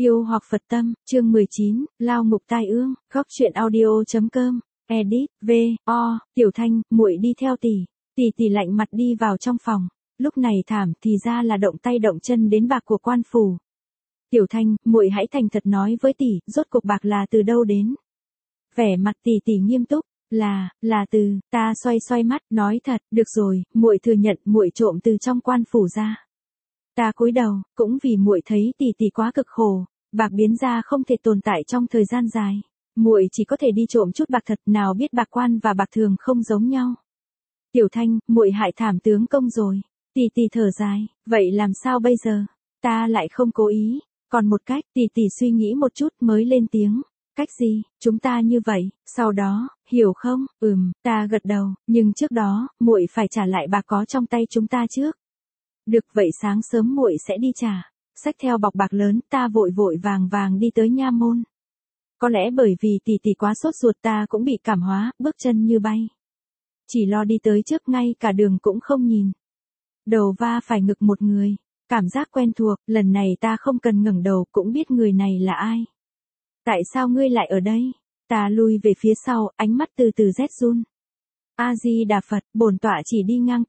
Yêu hoặc Phật tâm, chương 19, lao ngục tai ương, góc truyện audio.com, edit, V.O, Tiểu Thanh, muội đi theo tỷ lạnh mặt đi vào trong phòng, lúc này thảm thì ra là động tay động chân đến bạc của quan phủ. Tiểu Thanh, muội hãy thành thật nói với tỷ, rốt cuộc bạc là từ đâu đến? Vẻ mặt tỷ nghiêm túc, là từ, ta xoay mắt, nói thật, được rồi, muội thừa nhận muội trộm từ trong quan phủ ra. Ta cúi đầu, cũng vì muội thấy tỷ quá cực khổ, bạc biến ra không thể tồn tại trong thời gian dài. Muội chỉ có thể đi trộm chút bạc thật, nào biết bạc quan và bạc thường không giống nhau. Tiểu Thanh, muội hại thảm tướng công rồi. Tỷ thở dài, vậy làm sao bây giờ? Ta lại không cố ý, còn một cách, tỷ suy nghĩ một chút mới lên tiếng. Cách gì? Chúng ta như vậy, sau đó, hiểu không? Ta gật đầu, nhưng trước đó, muội phải trả lại bạc có trong tay chúng ta trước. Được, vậy sáng sớm muội sẽ đi trả. Xách theo bọc bạc lớn, ta vội vàng đi tới nha môn. Có lẽ bởi vì tỷ quá sốt ruột, ta cũng bị cảm hóa, bước chân như bay. Chỉ lo đi tới trước, ngay cả đường cũng không nhìn. Đầu va phải ngực một người, cảm giác quen thuộc, lần này ta không cần ngẩng đầu cũng biết người này là ai. Tại sao ngươi lại ở đây? Ta lui về phía sau, ánh mắt từ từ rét run. A Di Đà Phật, bổn tọa chỉ đi ngang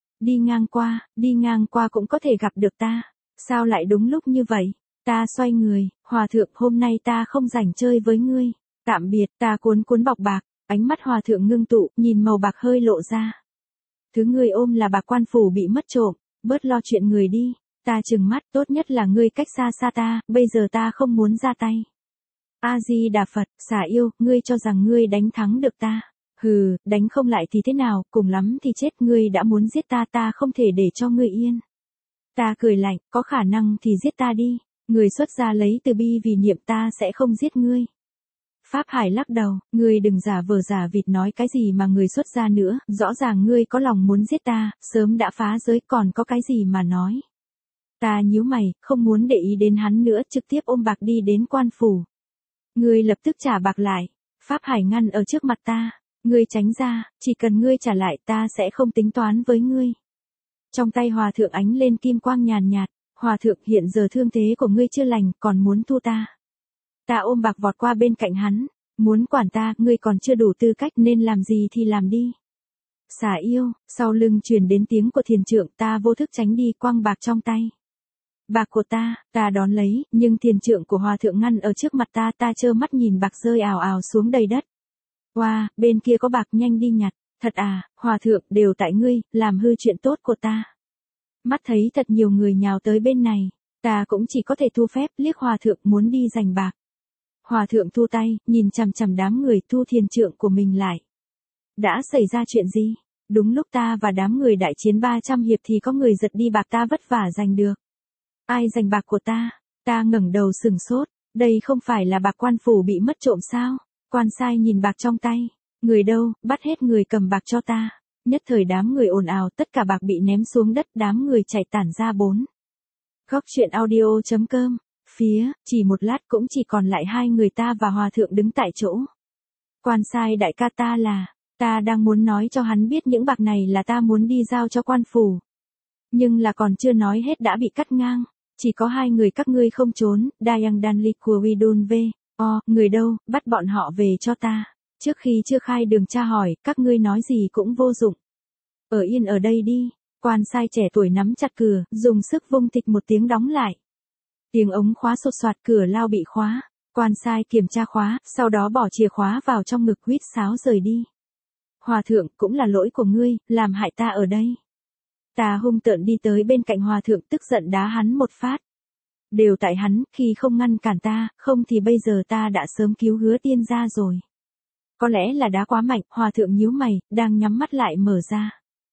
qua cũng có thể gặp được ta. Sao lại đúng lúc như vậy? Ta xoay người, hòa thượng, hôm nay ta không rảnh chơi với ngươi. Tạm biệt, ta cuốn bọc bạc, ánh mắt hòa thượng ngưng tụ, nhìn màu bạc hơi lộ ra. Thứ ngươi ôm là bạc quan phủ bị mất trộm, bớt lo chuyện người đi. Ta trừng mắt, tốt nhất là ngươi cách xa ta, bây giờ ta không muốn ra tay. A Di Đà Phật, xà yêu, ngươi cho rằng ngươi đánh thắng được ta. Hừ, đánh không lại thì thế nào, cùng lắm thì chết, ngươi đã muốn giết ta không thể để cho ngươi yên. Ta cười lạnh, có khả năng thì giết ta đi, người xuất gia lấy từ bi vì niệm, ta sẽ không giết ngươi. Pháp Hải lắc đầu, ngươi đừng giả vờ giả vịt nói cái gì mà người xuất gia nữa, rõ ràng ngươi có lòng muốn giết ta, sớm đã phá giới, còn có cái gì mà nói. Ta nhíu mày, không muốn để ý đến hắn nữa, trực tiếp ôm bạc đi đến quan phủ. Ngươi lập tức trả bạc lại. Pháp Hải ngăn ở trước mặt ta. Ngươi tránh ra, chỉ cần ngươi trả lại ta sẽ không tính toán với ngươi. Trong tay hòa thượng ánh lên kim quang nhàn nhạt. Hòa thượng, hiện giờ thương thế của ngươi chưa lành, còn muốn thu ta. Ta ôm bạc vọt qua bên cạnh hắn. Muốn quản ta, ngươi còn chưa đủ tư cách, nên làm gì thì làm đi. Xà yêu, sau lưng truyền đến tiếng của thiền trượng, ta vô thức tránh đi, quăng bạc trong tay. Bạc của ta đón lấy, nhưng thiền trượng của hòa thượng ngăn ở trước mặt ta trơ mắt nhìn bạc rơi ào ào xuống đầy đất. Wow, bên kia có bạc, nhanh đi nhặt. Thật à, hòa thượng, đều tại ngươi, làm hư chuyện tốt của ta. Mắt thấy thật nhiều người nhào tới bên này, ta cũng chỉ có thể thu phép, liếc hòa thượng muốn đi giành bạc. Hòa thượng thu tay, nhìn chằm đám người, thu thiền trượng của mình lại. Đã xảy ra chuyện gì? Đúng lúc ta và đám người đại chiến 300 hiệp thì có người giật đi bạc ta vất vả giành được. Ai giành bạc của ta? Ta ngẩng đầu sừng sốt, đây không phải là bạc quan phủ bị mất trộm sao? Quan sai nhìn bạc trong tay, người đâu, bắt hết người cầm bạc cho ta. Nhất thời đám người ồn ào, tất cả bạc bị ném xuống đất, đám người chạy tản ra bốn. Góc truyện audio.com, chỉ một lát cũng chỉ còn lại hai người, ta và hòa thượng đứng tại chỗ. Quan sai đại ca, ta đang muốn nói cho hắn biết những bạc này là ta muốn đi giao cho quan phủ. Nhưng là còn chưa nói hết đã bị cắt ngang. Chỉ có hai người các ngươi không trốn, Dayang Danli của Widun V.O, người đâu, bắt bọn họ về cho ta. Trước khi chưa khai đường tra hỏi, các ngươi nói gì cũng vô dụng. Ở yên ở đây đi. Quan sai trẻ tuổi nắm chặt cửa, dùng sức vung thịch một tiếng đóng lại. Tiếng ống khóa sột soạt, cửa lao bị khóa. Quan sai kiểm tra khóa, sau đó bỏ chìa khóa vào trong ngực, huýt sáo rời đi. Hòa thượng, cũng là lỗi của ngươi, làm hại ta ở đây. Ta hung tợn đi tới bên cạnh hòa thượng, tức giận đá hắn một phát. Đều tại hắn, khi không ngăn cản ta, không thì bây giờ ta đã sớm cứu Hứa Tiên ra rồi. Có lẽ là đá quá mạnh, hòa thượng nhíu mày, đang nhắm mắt lại mở ra.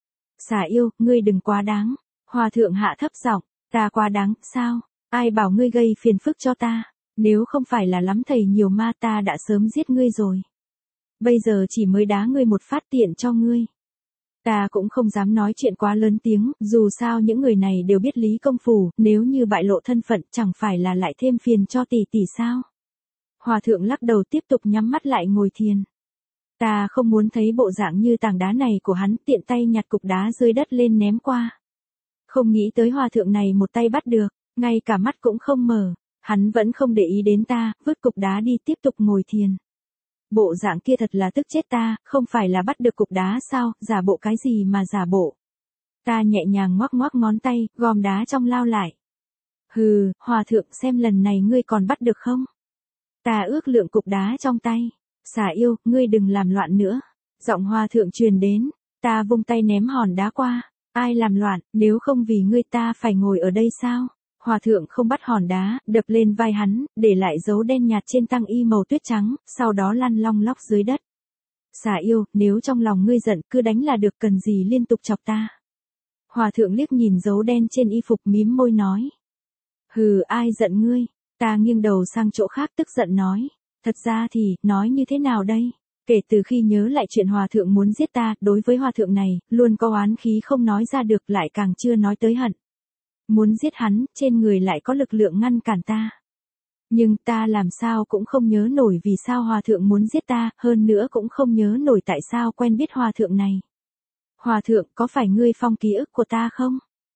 Xà yêu, ngươi đừng quá đáng. Hòa thượng hạ thấp giọng, ta quá đáng, sao? Ai bảo ngươi gây phiền phức cho ta? Nếu không phải là lắm thầy nhiều ma, ta đã sớm giết ngươi rồi. Bây giờ chỉ mới đá ngươi một phát tiện cho ngươi. Ta cũng không dám nói chuyện quá lớn tiếng, dù sao những người này đều biết lý công phủ, nếu như bại lộ thân phận chẳng phải là lại thêm phiền cho tỷ sao. Hòa thượng lắc đầu, tiếp tục nhắm mắt lại ngồi thiền. Ta không muốn thấy bộ dạng như tảng đá này của hắn, tiện tay nhặt cục đá rơi đất lên ném qua. Không nghĩ tới hòa thượng này một tay bắt được, ngay cả mắt cũng không mở. Hắn vẫn không để ý đến ta, vứt cục đá đi tiếp tục ngồi thiền. Bộ dạng kia thật là tức chết ta, không phải là bắt được cục đá sao, giả bộ cái gì mà giả bộ. Ta nhẹ nhàng ngoắc ngoắc ngón tay, gom đá trong lao lại. Hừ, hòa thượng xem lần này ngươi còn bắt được không? Ta ước lượng cục đá trong tay. Xà yêu, ngươi đừng làm loạn nữa. Giọng hòa thượng truyền đến, ta vung tay ném hòn đá qua. Ai làm loạn, nếu không vì ngươi ta phải ngồi ở đây sao? Hòa thượng không bắt hòn đá, đập lên vai hắn, để lại dấu đen nhạt trên tăng y màu tuyết trắng, sau đó lăn long lóc dưới đất. Xà yêu, nếu trong lòng ngươi giận cứ đánh là được, cần gì liên tục chọc ta. Hòa thượng liếc nhìn dấu đen trên y phục mím môi nói. Hừ, ai giận ngươi? Ta nghiêng đầu sang chỗ khác tức giận nói. Thật ra thì, nói như thế nào đây? Kể từ khi nhớ lại chuyện hòa thượng muốn giết ta, đối với hòa thượng này, luôn có oán khí không nói ra được, lại càng chưa nói tới hận. Muốn giết hắn, trên người lại có lực lượng ngăn cản ta. Nhưng ta làm sao cũng không nhớ nổi vì sao hòa thượng muốn giết ta, hơn nữa cũng không nhớ nổi tại sao quen biết hòa thượng này. Hòa thượng, có phải ngươi phong ký ức của ta không?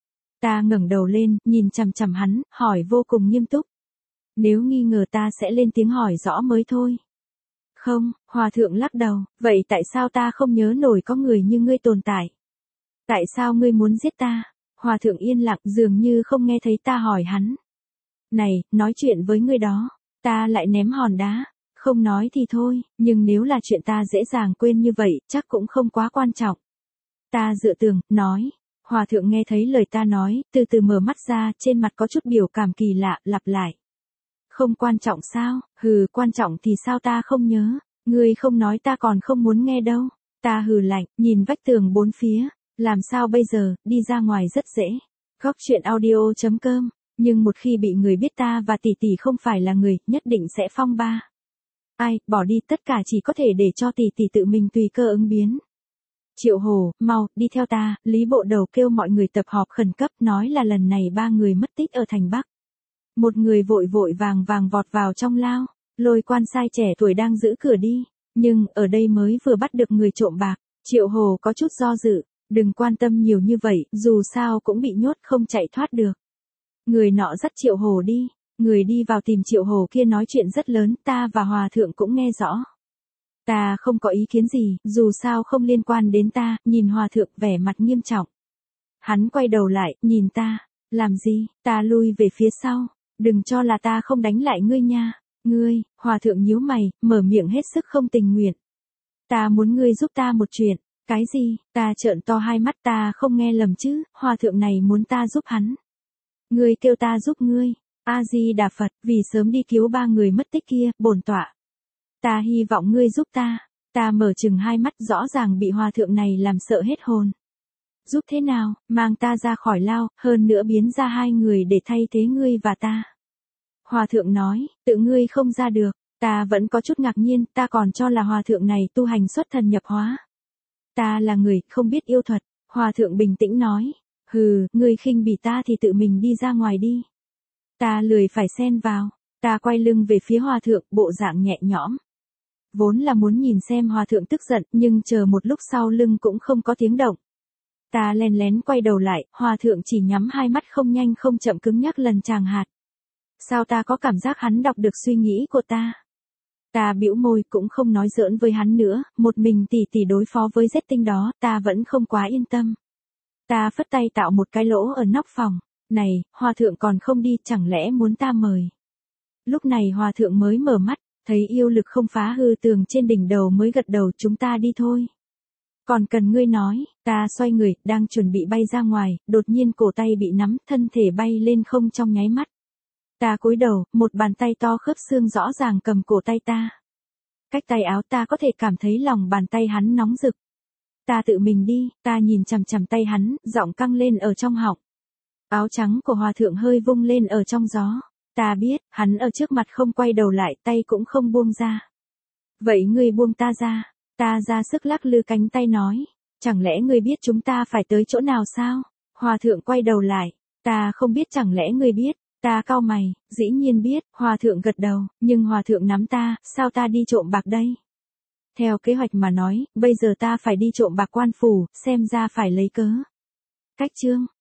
Ta ngẩng đầu lên, nhìn chằm chằm hắn, hỏi vô cùng nghiêm túc. Nếu nghi ngờ ta sẽ lên tiếng hỏi rõ mới thôi. Không, hòa thượng lắc đầu, vậy tại sao ta không nhớ nổi có người như ngươi tồn tại? Tại sao ngươi muốn giết ta? Hòa thượng yên lặng, dường như không nghe thấy ta hỏi hắn. Này, nói chuyện với ngươi đó, ta lại ném hòn đá. Không nói thì thôi, nhưng nếu là chuyện ta dễ dàng quên như vậy, chắc cũng không quá quan trọng. Ta dựa tường, nói. Hòa thượng nghe thấy lời ta nói, từ từ mở mắt ra, trên mặt có chút biểu cảm kỳ lạ, lặp lại. Không quan trọng sao? Hừ, quan trọng thì sao ta không nhớ? Ngươi không nói ta còn không muốn nghe đâu. Ta hừ lạnh, nhìn vách tường bốn phía. Làm sao bây giờ, đi ra ngoài rất dễ. Góc truyện audio.com. Nhưng một khi bị người biết ta và tỷ tỷ không phải là người, nhất định sẽ phong ba. Ai, bỏ đi, tất cả chỉ có thể để cho tỷ tỷ tự mình tùy cơ ứng biến. Triệu Hồ, mau, đi theo ta, Lý Bộ Đầu kêu mọi người tập họp khẩn cấp, nói là lần này 3 người mất tích ở thành Bắc. Một người vội vội vàng vàng vọt vào trong lao, lôi quan sai trẻ tuổi đang giữ cửa đi, nhưng ở đây mới vừa bắt được người trộm bạc. Triệu Hồ có chút do dự, đừng quan tâm nhiều như vậy, dù sao cũng bị nhốt không chạy thoát được. Người nọ dắt Triệu Hồ đi, người đi vào tìm Triệu Hồ kia nói chuyện rất lớn, ta và hòa thượng cũng nghe rõ. Ta không có ý kiến gì, dù sao không liên quan đến ta, nhìn hòa thượng vẻ mặt nghiêm trọng. Hắn quay đầu lại, nhìn ta, làm gì, ta lui về phía sau, đừng cho là ta không đánh lại ngươi nha, ngươi, hòa thượng nhíu mày, mở miệng hết sức không tình nguyện. Ta muốn ngươi giúp ta một chuyện, cái gì, ta trợn to hai mắt, ta không nghe lầm chứ, hòa thượng này muốn ta giúp hắn. Ngươi kêu ta giúp ngươi, A-di-đà Phật, vì sớm đi cứu 3 người mất tích kia, bổn tọa. Ta hy vọng ngươi giúp ta mở chừng hai mắt rõ ràng bị hòa thượng này làm sợ hết hồn. Giúp thế nào, mang ta ra khỏi lao, hơn nữa biến ra 2 người để thay thế ngươi và ta. Hòa thượng nói, tự ngươi không ra được, ta vẫn có chút ngạc nhiên, ta còn cho là hòa thượng này tu hành xuất thần nhập hóa. Ta là người, không biết yêu thuật, hòa thượng bình tĩnh nói, hừ, ngươi khinh bỉ ta thì tự mình đi ra ngoài đi. Ta lười phải xen vào, ta quay lưng về phía hòa thượng, bộ dạng nhẹ nhõm. Vốn là muốn nhìn xem hòa thượng tức giận, nhưng chờ một lúc sau lưng cũng không có tiếng động. Ta len lén quay đầu lại, hòa thượng chỉ nhắm hai mắt không nhanh không chậm cứng nhắc lần chàng hạt. Sao ta có cảm giác hắn đọc được suy nghĩ của ta? Ta bĩu môi cũng không nói giỡn với hắn nữa, một mình tỷ tỷ đối phó với Z tinh đó, ta vẫn không quá yên tâm. Ta phất tay tạo một cái lỗ ở nóc phòng, này, hòa thượng còn không đi, chẳng lẽ muốn ta mời? Lúc này hòa thượng mới mở mắt, thấy yêu lực không phá hư tường trên đỉnh đầu mới gật đầu, chúng ta đi thôi. Còn cần ngươi nói, ta xoay người, đang chuẩn bị bay ra ngoài, đột nhiên cổ tay bị nắm, thân thể bay lên không trong nháy mắt. Ta cúi đầu, một bàn tay to khớp xương rõ ràng cầm cổ tay ta. Cách tay áo ta có thể cảm thấy lòng bàn tay hắn nóng rực. Ta tự mình đi, ta nhìn chằm chằm tay hắn, giọng căng lên ở trong họng. Áo trắng của hòa thượng hơi vung lên ở trong gió. Ta biết, hắn ở trước mặt không quay đầu lại, tay cũng không buông ra. Vậy ngươi buông ta ra. Ta ra sức lắc lư cánh tay nói. Chẳng lẽ ngươi biết chúng ta phải tới chỗ nào sao? Hòa thượng quay đầu lại. Ta không biết, chẳng lẽ ngươi biết? Ta cau mày, dĩ nhiên biết, hòa thượng gật đầu, nhưng hòa thượng nắm ta, sao ta đi trộm bạc đây? Theo kế hoạch mà nói, bây giờ ta phải đi trộm bạc quan phủ, xem ra phải lấy cớ. Cách chương.